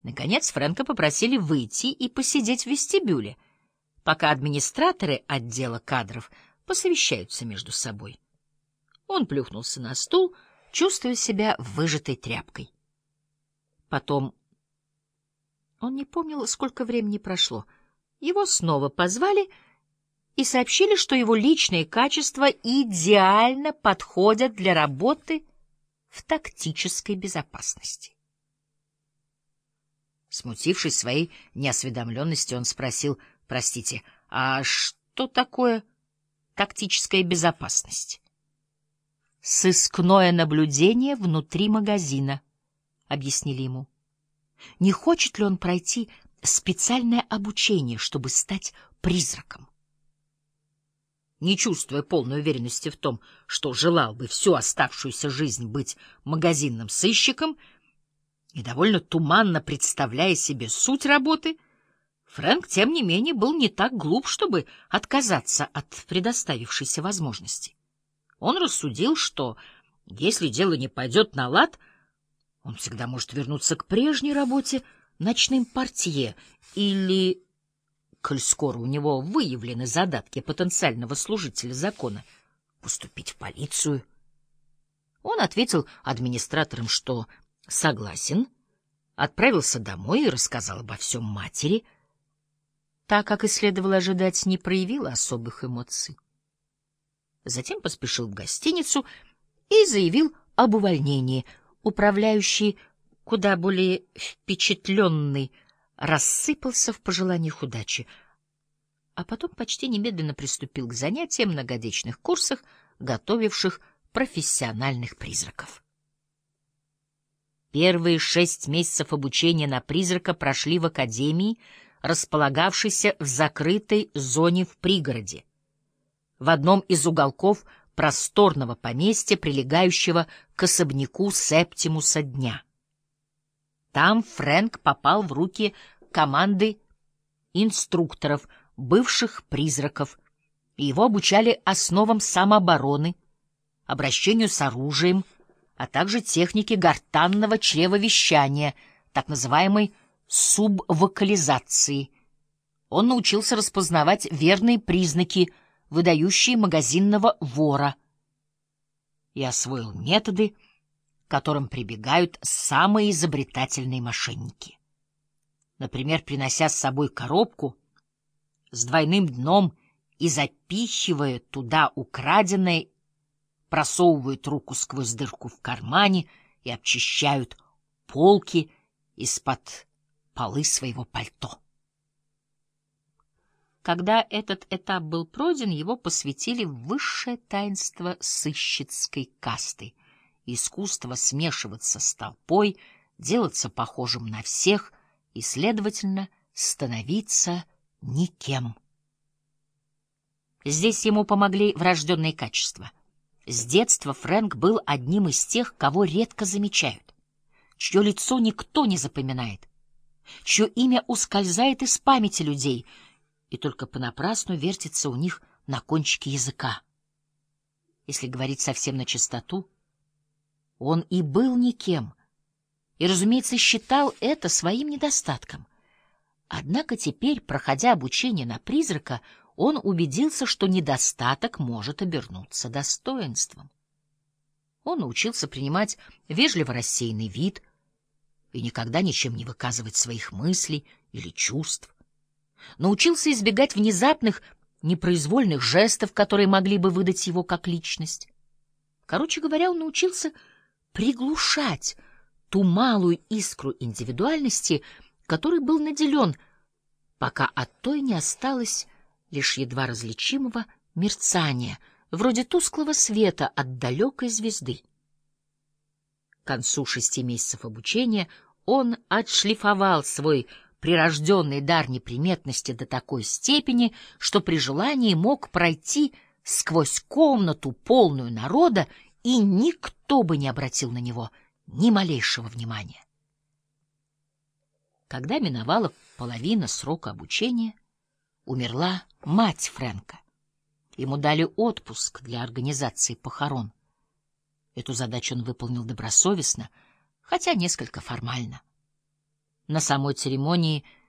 Наконец Фрэнка попросили выйти и посидеть в вестибюле, пока администраторы отдела кадров посовещаются между собой. Он плюхнулся на стул, чувствуя себя выжатой тряпкой. Потом, он не помнил, сколько времени прошло, его снова позвали и сообщили, что его личные качества идеально подходят для работы в тактической безопасности. Смутившись своей неосведомленности, он спросил: «Простите, а что такое тактическая безопасность?» «Сыскное наблюдение внутри магазина», — объяснили ему. Не хочет ли он пройти специальное обучение, чтобы стать призраком? Не чувствуя полной уверенности в том, что желал бы всю оставшуюся жизнь быть магазинным сыщиком, и довольно туманно представляя себе суть работы, Фрэнк, тем не менее, был не так глуп, чтобы отказаться от предоставившейся возможности. Он рассудил, что, если дело не пойдет на лад, он всегда может вернуться к прежней работе ночным портье или, коль скоро у него выявлены задатки потенциального служителя закона, поступить в полицию. Он ответил администраторам, что согласен, отправился домой и рассказал обо всем матери. Так, как и следовало ожидать, не проявила особых эмоций. Затем поспешил в гостиницу и заявил об увольнении. Управляющий, куда более впечатленный, рассыпался в пожеланиях удачи, а потом почти немедленно приступил к занятиям на годичных курсах, готовивших профессиональных призраков. Первые 6 месяцев обучения на призрака прошли в академии, располагавшейся в закрытой зоне в пригороде, в одном из уголков просторного поместья, прилегающего к особняку Септимуса Дня. Там Фрэнк попал в руки команды инструкторов, бывших призраков, и его обучали основам самообороны, обращению с оружием, а также технике гортанного чревовещания, так называемой субвокализации. Он научился распознавать верные признаки, выдающие магазинного вора, и освоил методы, к которым прибегают самые изобретательные мошенники. Например, принося с собой коробку с двойным дном и запихивая туда украденное, просовывают руку сквозь дырку в кармане и обчищают полки из-под полы своего пальто. Когда этот этап был пройден, его посвятили в высшее таинство сыщицкой касты — искусство смешиваться с толпой, делаться похожим на всех и, следовательно, становиться никем. Здесь ему помогли врожденные качества. С детства Фрэнк был одним из тех, кого редко замечают, чье лицо никто не запоминает, чье имя ускользает из памяти людей и только понапрасну вертится у них на кончике языка. Если говорить совсем начистоту, он и был никем, и, разумеется, считал это своим недостатком. Однако теперь, проходя обучение на призрака, он убедился, что недостаток может обернуться достоинством. Он научился принимать вежливо рассеянный вид и никогда ничем не выказывать своих мыслей или чувств. Научился избегать внезапных, непроизвольных жестов, которые могли бы выдать его как личность. Короче говоря, он научился приглушать ту малую искру индивидуальности, которой был наделен, пока от той не осталось лишь едва различимого мерцания, вроде тусклого света от далекой звезды. К концу 6 месяцев обучения он отшлифовал свой прирожденный дар неприметности до такой степени, что при желании мог пройти сквозь комнату, полную народа, и никто бы не обратил на него ни малейшего внимания. Когда миновала половина срока обучения, умерла мать Фрэнка. Ему дали отпуск для организации похорон. Эту задачу он выполнил добросовестно, хотя несколько формально. На самой церемонии